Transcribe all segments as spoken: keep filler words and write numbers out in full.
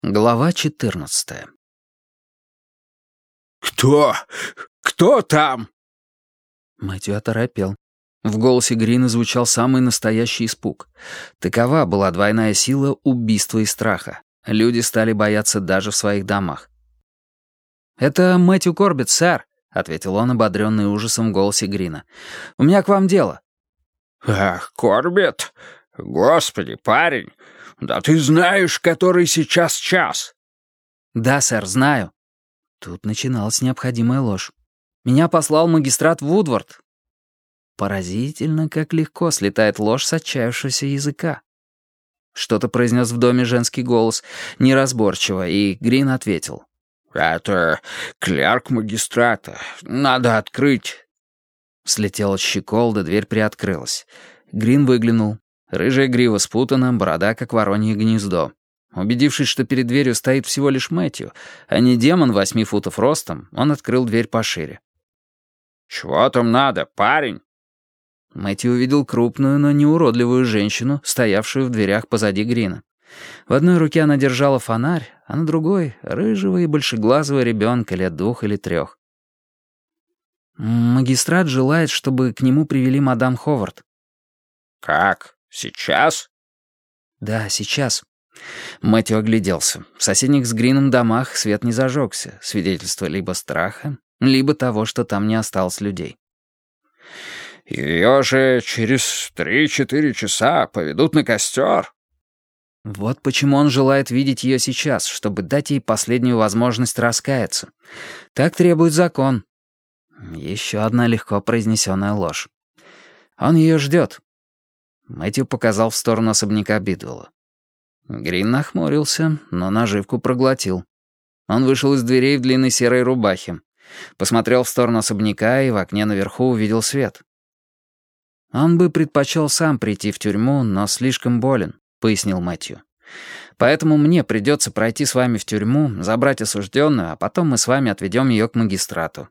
Глава четырнадцатая. «Кто? Кто там?» Мэтью оторопел. В голосе Грина звучал самый настоящий испуг. Такова была двойная сила убийства и страха. Люди стали бояться даже в своих домах. «Это Мэтью Корбетт, сэр», — ответил он, ободренный ужасом в голосе Грина. «У меня к вам дело». «Ах, Корбетт! Господи, парень! Да ты знаешь, который сейчас час!» «Да, сэр, знаю». Тут начиналась необходимая ложь. «Меня послал магистрат Вудвард». Поразительно, как легко слетает ложь с отчаявшегося языка. Что-то произнес в доме женский голос, неразборчиво, и Грин ответил. «Это клерк магистрата. Надо открыть». Слетела щеколда, дверь приоткрылась. Грин выглянул. Рыжая грива спутана, борода, как воронье гнездо. Убедившись, что перед дверью стоит всего лишь Мэтью, а не демон восьми футов ростом, он открыл дверь пошире. «Чего там надо, парень?» Мэтью увидел крупную, но не уродливую женщину, стоявшую в дверях позади Грина. В одной руке она держала фонарь, а на другой — рыжего и большеглазого ребенка лет двух или трех. «Магистрат желает, чтобы к нему привели мадам Ховард». «Как? Сейчас?» «Да, сейчас». Мэтью огляделся. В соседних с Грином домах свет не зажегся, свидетельство либо страха, либо того, что там не осталось людей. «Ее же через три-четыре часа поведут на костер». Вот почему он желает видеть ее сейчас, чтобы дать ей последнюю возможность раскаяться. Так требует закон. Еще одна легко произнесенная ложь. Он ее ждет. Мэтью показал в сторону особняка Бидвелла. Грин нахмурился, но наживку проглотил. Он вышел из дверей в длинной серой рубахе. Посмотрел в сторону особняка и в окне наверху увидел свет. «Он бы предпочел сам прийти в тюрьму, но слишком болен», — пояснил Мэтью. «Поэтому мне придется пройти с вами в тюрьму, забрать осужденную, а потом мы с вами отведем ее к магистрату».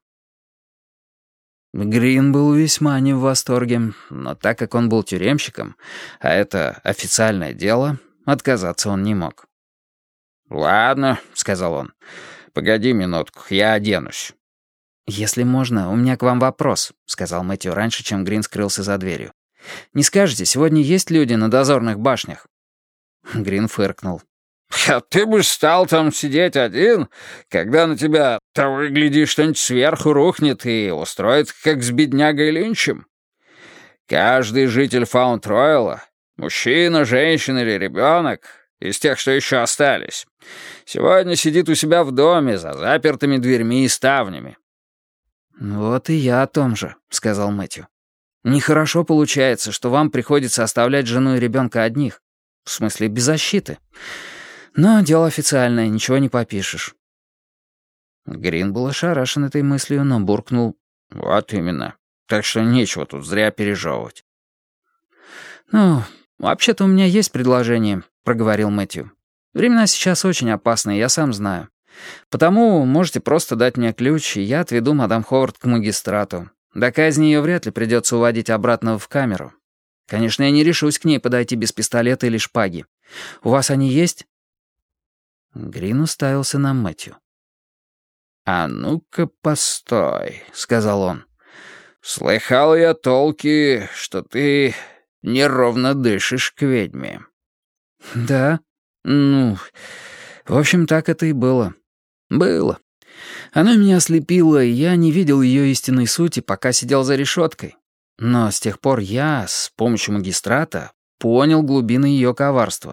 Грин был весьма не в восторге, но так как он был тюремщиком, а это официальное дело, отказаться он не мог. «Ладно», — сказал он, — «погоди минутку, я оденусь». «Если можно, у меня к вам вопрос», — сказал Мэтью раньше, чем Грин скрылся за дверью. «Не скажете, сегодня есть люди на дозорных башнях?» Грин фыркнул. «А ты бы стал там сидеть один, когда на тебя, того и гляди, что-нибудь сверху рухнет и устроит, как с беднягой Линчем? Каждый житель Фаунд-Ройла, мужчина, женщина или ребенок, из тех, что еще остались, сегодня сидит у себя в доме за запертыми дверьми и ставнями». «Вот и я о том же», — сказал Мэтью. «Нехорошо получается, что вам приходится оставлять жену и ребенка одних. В смысле, без защиты. Но дело официальное, ничего не попишешь». Грин был ошарашен этой мыслью, но буркнул: «Вот именно. Так что нечего тут зря пережевывать». «Ну, вообще-то у меня есть предложение», — проговорил Мэтью. «Времена сейчас очень опасные, я сам знаю. Потому можете просто дать мне ключ, и я отведу мадам Ховард к магистрату. До казни ее вряд ли придется уводить обратно в камеру. Конечно, я не решусь к ней подойти без пистолета или шпаги. У вас они есть?» Грин уставился на Мэтью. «А ну-ка, постой», — сказал он. «Слыхал я толки, что ты неровно дышишь к ведьме». «Да? Ну, в общем, так это и было. Было. Она меня ослепила, и я не видел ее истинной сути, пока сидел за решеткой. Но с тех пор я, с помощью магистрата, понял глубины ее коварства».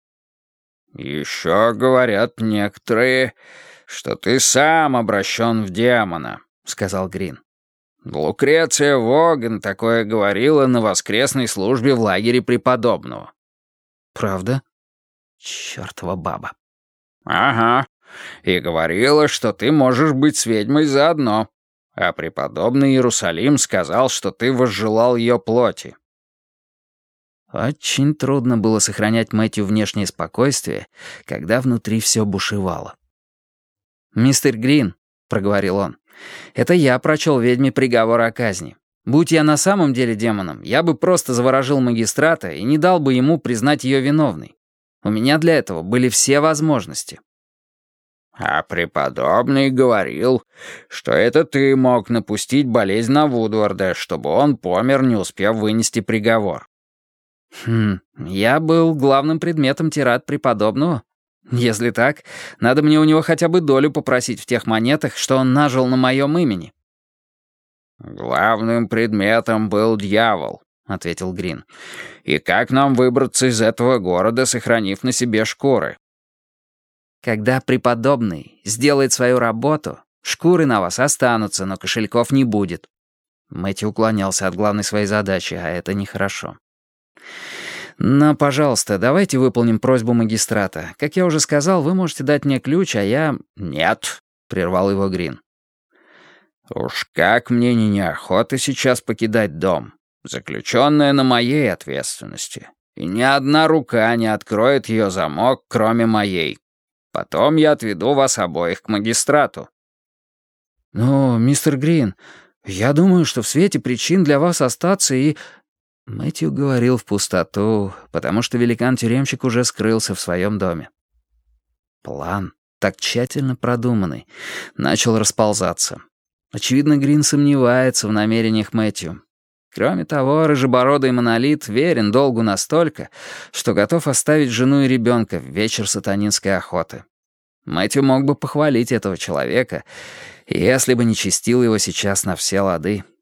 «Еще говорят некоторые, что ты сам обращен в демона», — сказал Грин. «Лукреция Воган такое говорила на воскресной службе в лагере преподобного». «Правда? Чёртова баба». «Ага. И говорила, что ты можешь быть с ведьмой заодно. А преподобный Иерусалим сказал, что ты возжелал ее плоти». Очень трудно было сохранять Мэтью внешнее спокойствие, когда внутри все бушевало. «Мистер Грин», — проговорил он, — «это я прочел ведьме приговор о казни. Будь я на самом деле демоном, я бы просто заворожил магистрата и не дал бы ему признать ее виновной. У меня для этого были все возможности». «А преподобный говорил, что это ты мог напустить болезнь на Вудварда, чтобы он помер, не успев вынести приговор». «Хм, я был главным предметом тирад преподобного. Если так, надо мне у него хотя бы долю попросить в тех монетах, что он нажил на моем имени». «Главным предметом был дьявол», — ответил Грин. «И как нам выбраться из этого города, сохранив на себе шкуры?» «Когда преподобный сделает свою работу, шкуры на вас останутся, но кошельков не будет». Мэтью уклонялся от главной своей задачи, а это нехорошо. «Но, пожалуйста, давайте выполним просьбу магистрата. Как я уже сказал, вы можете дать мне ключ, а я...» «Нет», — прервал его Грин. «Уж как мне не неохота сейчас покидать дом, заключенная на моей ответственности, и ни одна рука не откроет ее замок, кроме моей. Потом я отведу вас обоих к магистрату». «Но, мистер Грин, я думаю, что в свете причин для вас остаться и...» Мэтью говорил в пустоту, потому что великан-тюремщик уже скрылся в своем доме. План, так тщательно продуманный, начал расползаться. Очевидно, Грин сомневается в намерениях Мэтью. Кроме того, рыжебородый монолит верен долгу настолько, что готов оставить жену и ребенка в вечер сатанинской охоты. Мэтью мог бы похвалить этого человека, если бы не чистил его сейчас на все лады.